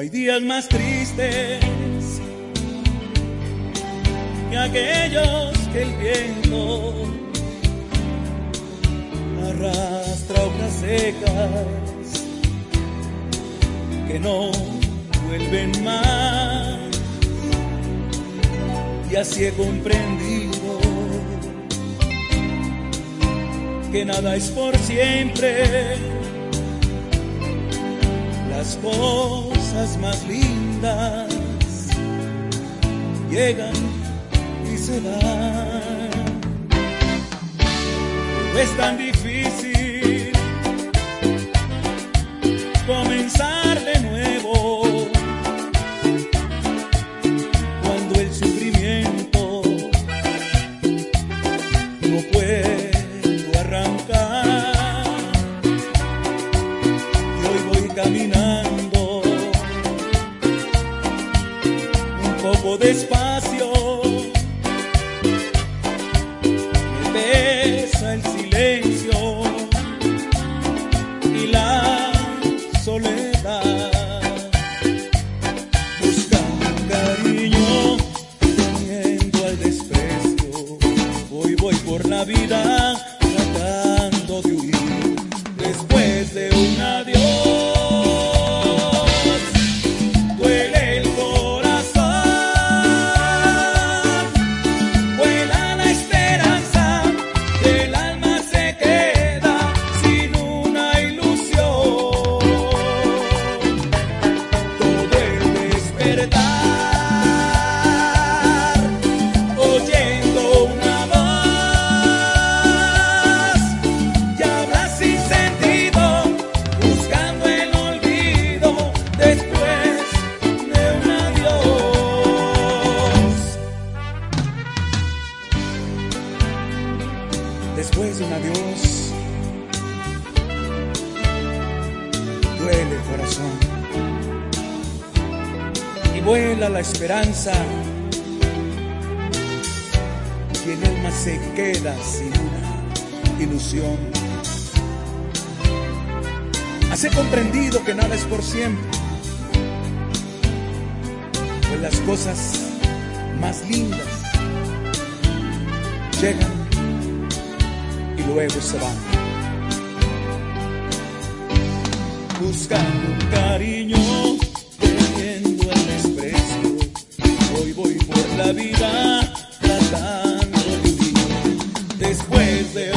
hay días más tristes que aquellos que el viento arrastra hojas secas que no vuelven más. Y así he comprendido que nada es por siempre. Las cosas más lindas llegan y se van. Es tan difícil comenzar de nuevo cuando el sufrimiento no puedo arrancar. Y hoy voy caminando un poco despacio, me pesa el silencio y la soledad. Buscando un cariño, teniendo al desprecio, voy por la vida tratando de huir. Después de un adiós duele el corazón, vuela la esperanza, el alma se queda sin una ilusión. Todo el despertar, oyendo una voz, y habla sin sentido, buscando el olvido después de un adiós. Después de un adiós duele el corazón y vuela la esperanza, y el alma se queda sin una ilusión. Has comprendido que nada es por siempre, pues las cosas más lindas llegan y luego se van. Buscando un cariño, teniendo el desprecio, voy por la vida tratando de vivir. Después de